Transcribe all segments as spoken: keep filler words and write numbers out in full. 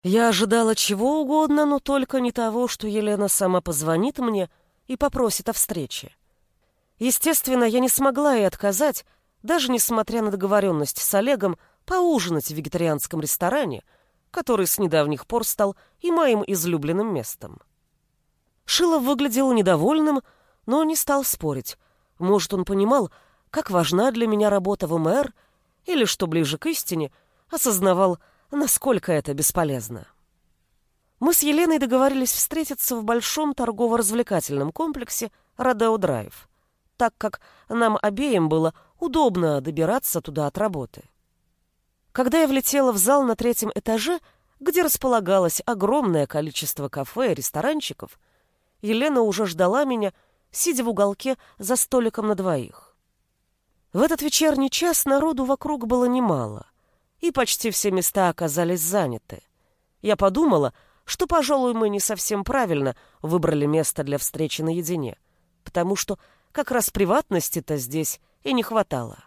Я ожидала чего угодно, но только не того, что Елена сама позвонит мне и попросит о встрече. Естественно, я не смогла ей отказать, даже несмотря на договоренность с Олегом поужинать в вегетарианском ресторане, который с недавних пор стал и моим излюбленным местом. Шилов выглядел недовольным, но не стал спорить. Может, он понимал, как важна для меня работа в эм эр, или, что ближе к истине, осознавал, насколько это бесполезно. Мы с Еленой договорились встретиться в большом торгово-развлекательном комплексе «Родео Драйв», так как нам обеим было удобно добираться туда от работы. Когда я влетела в зал на третьем этаже, где располагалось огромное количество кафе и ресторанчиков, Елена уже ждала меня, сидя в уголке за столиком на двоих. В этот вечерний час народу вокруг было немало, и почти все места оказались заняты. Я подумала, что, пожалуй, мы не совсем правильно выбрали место для встречи наедине, потому что как раз приватности-то здесь и не хватало.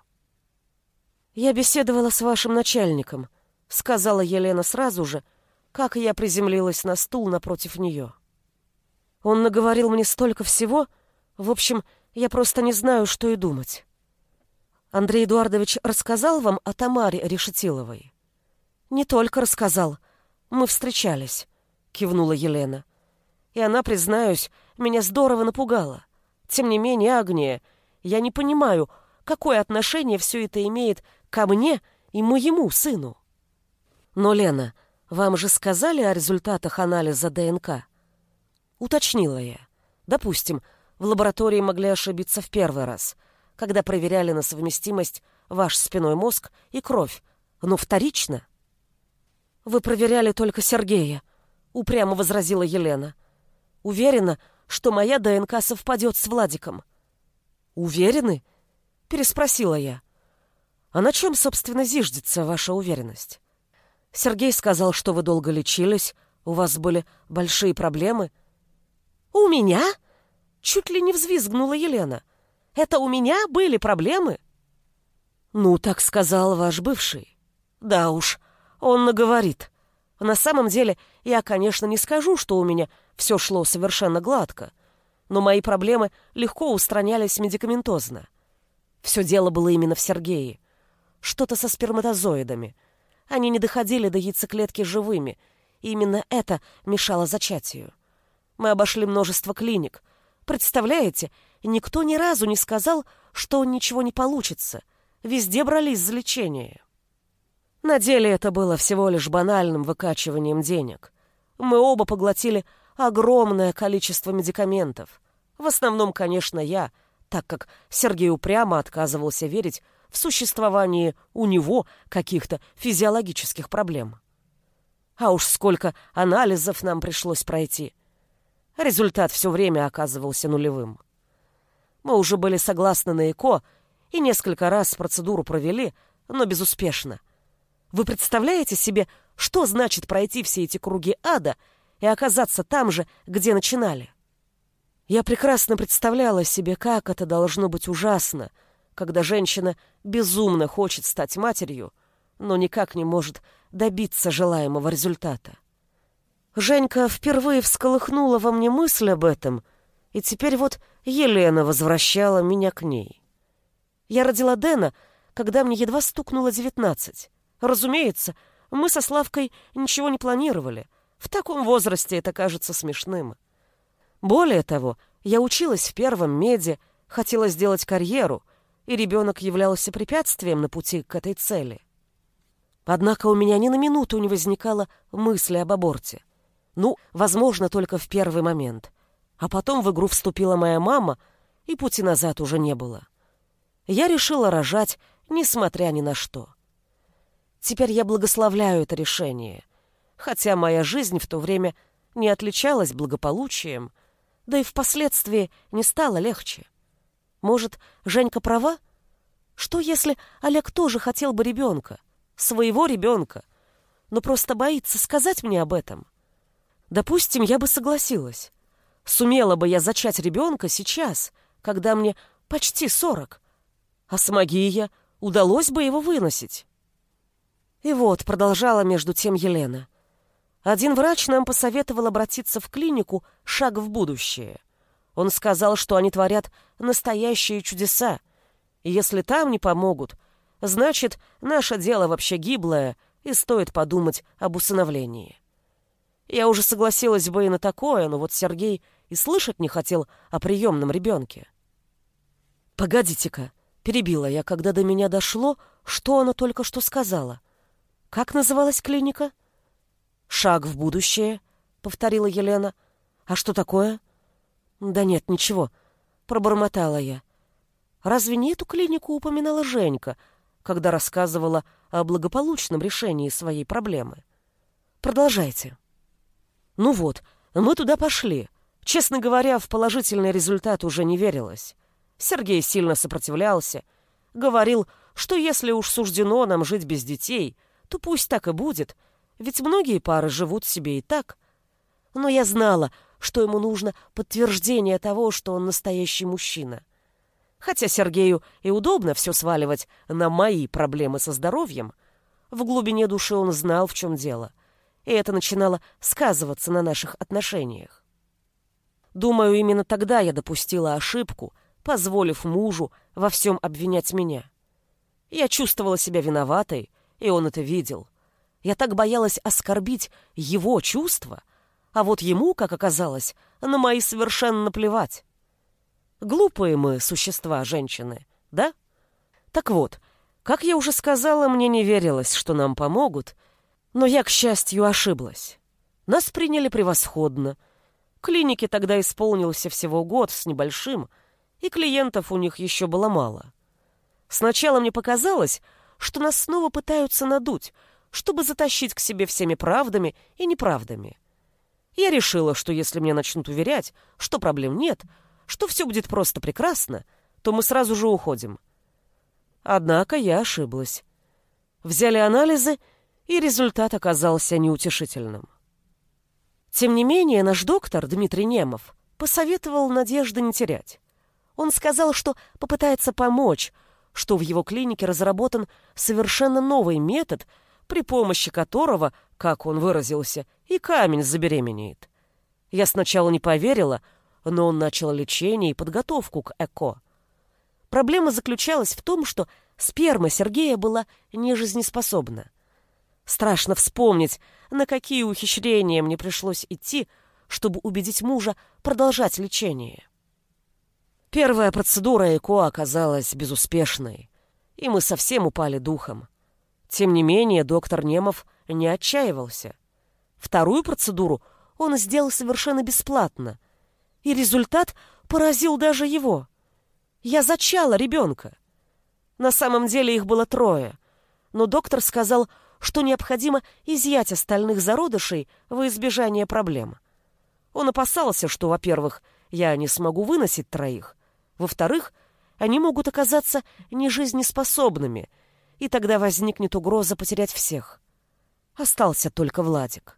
«Я беседовала с вашим начальником», — сказала Елена сразу же, как я приземлилась на стул напротив нее. «Он наговорил мне столько всего, в общем, я просто не знаю, что и думать». «Андрей Эдуардович рассказал вам о Тамаре Решетиловой?» «Не только рассказал. Мы встречались», — кивнула Елена. «И она, признаюсь, меня здорово напугала. Тем не менее, Агния, я не понимаю, какое отношение все это имеет ко мне и моему сыну». «Но, Лена, вам же сказали о результатах анализа дэ эн ка?» Уточнила я. «Допустим, в лаборатории могли ошибиться в первый раз, когда проверяли на совместимость ваш спинной мозг и кровь, но вторично». «Вы проверяли только Сергея», — упрямо возразила Елена. «Уверена, что моя дэ эн ка совпадет с Владиком». «Уверены?» — переспросила я. «А на чем, собственно, зиждется ваша уверенность? Сергей сказал, что вы долго лечились, у вас были большие проблемы». «У меня?» — чуть ли не взвизгнула Елена. «Это у меня были проблемы?» «Ну, так сказал ваш бывший». «Да уж, он наговорит. На самом деле, я, конечно, не скажу, что у меня все шло совершенно гладко, но мои проблемы легко устранялись медикаментозно. Все дело было именно в Сергее. Что-то со сперматозоидами. Они не доходили до яйцеклетки живыми, и именно это мешало зачатию. Мы обошли множество клиник. Представляете, никто ни разу не сказал, что ничего не получится. Везде брались за лечение. На деле это было всего лишь банальным выкачиванием денег. Мы оба поглотили огромное количество медикаментов. В основном, конечно, я, так как Сергей упрямо отказывался верить в существование у него каких-то физиологических проблем. А уж сколько анализов нам пришлось пройти. Результат все время оказывался нулевым. Мы уже были согласны на ЭКО и несколько раз процедуру провели, но безуспешно. Вы представляете себе, что значит пройти все эти круги ада и оказаться там же, где начинали? Я прекрасно представляла себе, как это должно быть ужасно, когда женщина безумно хочет стать матерью, но никак не может добиться желаемого результата. Женька впервые всколыхнула во мне мысль об этом, и теперь вот Елена возвращала меня к ней. Я родила Дэна, когда мне едва стукнуло девятнадцать. Разумеется, мы со Славкой ничего не планировали. В таком возрасте это кажется смешным. Более того, я училась в первом меде, хотела сделать карьеру, и ребенок являлся препятствием на пути к этой цели. Однако у меня ни на минуту не возникало мысли об аборте. Ну, возможно, только в первый момент. А потом в игру вступила моя мама, и пути назад уже не было. Я решила рожать, несмотря ни на что. Теперь я благословляю это решение, хотя моя жизнь в то время не отличалась благополучием, да и впоследствии не стало легче. Может, Женька права? Что, если Олег тоже хотел бы ребенка, своего ребенка, но просто боится сказать мне об этом? Допустим, я бы согласилась. Сумела бы я зачать ребенка сейчас, когда мне почти сорок, а смоги я, удалось бы его выносить. И вот, продолжала между тем Елена, Один врач нам посоветовал обратиться в клинику «Шаг в будущее». Он сказал, что они творят настоящие чудеса, и если там не помогут, значит, наше дело вообще гиблое, и стоит подумать об усыновлении. Я уже согласилась бы и на такое, но вот Сергей и слышать не хотел о приемном ребенке. «Погодите-ка», — перебила я, когда до меня дошло, что она только что сказала. «Как называлась клиника?» «Шаг в будущее», — повторила Елена. «А что такое?» «Да нет, ничего», — пробормотала я. «Разве не эту клинику упоминала Женька, когда рассказывала о благополучном решении своей проблемы? Продолжайте». «Ну вот, мы туда пошли. Честно говоря, в положительный результат уже не верилось. Сергей сильно сопротивлялся, говорил, что если уж суждено нам жить без детей, то пусть так и будет, ведь многие пары живут себе и так. Но я знала, что ему нужно подтверждение того, что он настоящий мужчина. Хотя Сергею и удобно все сваливать на мои проблемы со здоровьем, в глубине души он знал, в чем дело, и это начинало сказываться на наших отношениях. Думаю, именно тогда я допустила ошибку, позволив мужу во всем обвинять меня. Я чувствовала себя виноватой, и он это видел. Я так боялась оскорбить его чувства, а вот ему, как оказалось, на мои совершенно наплевать. Глупые мы существа, женщины, да? Так вот, как я уже сказала, мне не верилось, что нам помогут, но я, к счастью, ошиблась. Нас приняли превосходно. Клинике тогда исполнился всего год с небольшим, и клиентов у них еще было мало. Сначала мне показалось, что нас снова пытаются надуть, чтобы затащить к себе всеми правдами и неправдами. Я решила, что если мне начнут уверять, что проблем нет, что все будет просто прекрасно, то мы сразу же уходим. Однако я ошиблась. Взяли анализы, и результат оказался неутешительным. Тем не менее, наш доктор Дмитрий Немов посоветовал надежды не терять. Он сказал, что попытается помочь, что в его клинике разработан совершенно новый метод, при помощи которого, как он выразился, и камень забеременеет. Я сначала не поверила, но он начал лечение и подготовку к ЭКО. Проблема заключалась в том, что сперма Сергея была нежизнеспособна. Страшно вспомнить, на какие ухищрения мне пришлось идти, чтобы убедить мужа продолжать лечение. Первая процедура ЭКО оказалась безуспешной, и мы совсем упали духом. Тем не менее, доктор Немов не отчаивался. Вторую процедуру он сделал совершенно бесплатно, и результат поразил даже его. Я зачала ребенка. На самом деле их было трое, но доктор сказал, что необходимо изъять остальных зародышей во избежание проблем. Он опасался, что, во-первых, я не смогу выносить троих, во-вторых, они могут оказаться нежизнеспособными, и тогда возникнет угроза потерять всех. Остался только Владик.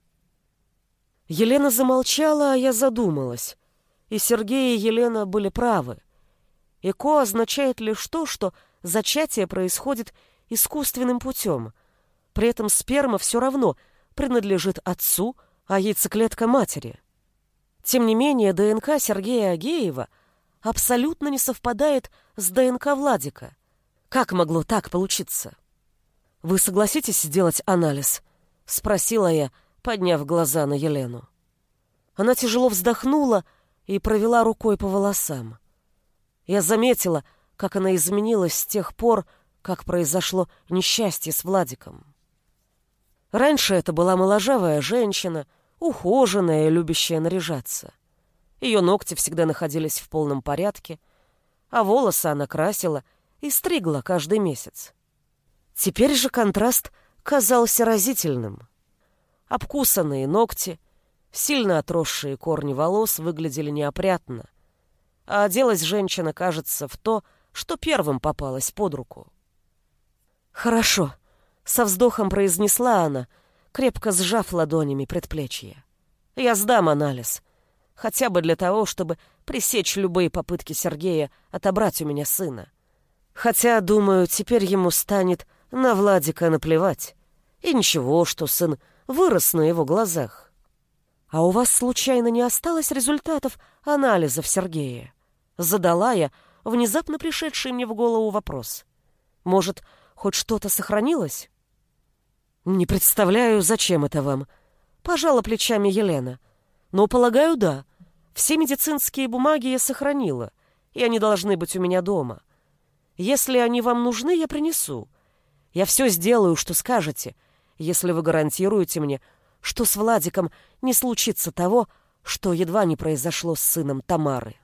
Елена замолчала, а я задумалась. И Сергей и Елена были правы. ЭКО означает лишь то, что зачатие происходит искусственным путем. При этом сперма все равно принадлежит отцу, а яйцеклетка матери. Тем не менее, ДНК Сергея Агеева абсолютно не совпадает с ДНК Владика. Как могло так получиться? «Вы согласитесь сделать анализ?» — спросила я, подняв глаза на Елену. Она тяжело вздохнула и провела рукой по волосам. Я заметила, как она изменилась с тех пор, как произошло несчастье с Владиком. Раньше это была моложавая женщина, ухоженная и любящая наряжаться. Ее ногти всегда находились в полном порядке, а волосы она красила и стригла каждый месяц. Теперь же контраст казался разительным. Обкусанные ногти, сильно отросшие корни волос выглядели неопрятно, а оделась женщина, кажется, в то, что первым попалось под руку. «Хорошо», — со вздохом произнесла она, крепко сжав ладонями предплечье. «Я сдам анализ, хотя бы для того, чтобы пресечь любые попытки Сергея отобрать у меня сына. Хотя, думаю, теперь ему станет на Владика наплевать. И ничего, что сын вырос на его глазах. «А у вас случайно не осталось результатов анализов Сергея?» Задала я внезапно пришедший мне в голову вопрос. «Может, хоть что-то сохранилось?» «Не представляю, зачем это вам», — пожала плечами Елена. «Но, полагаю, да. Все медицинские бумаги я сохранила, и они должны быть у меня дома. Если они вам нужны, я принесу. Я все сделаю, что скажете, если вы гарантируете мне, что с Владиком не случится того, что едва не произошло с сыном Тамары».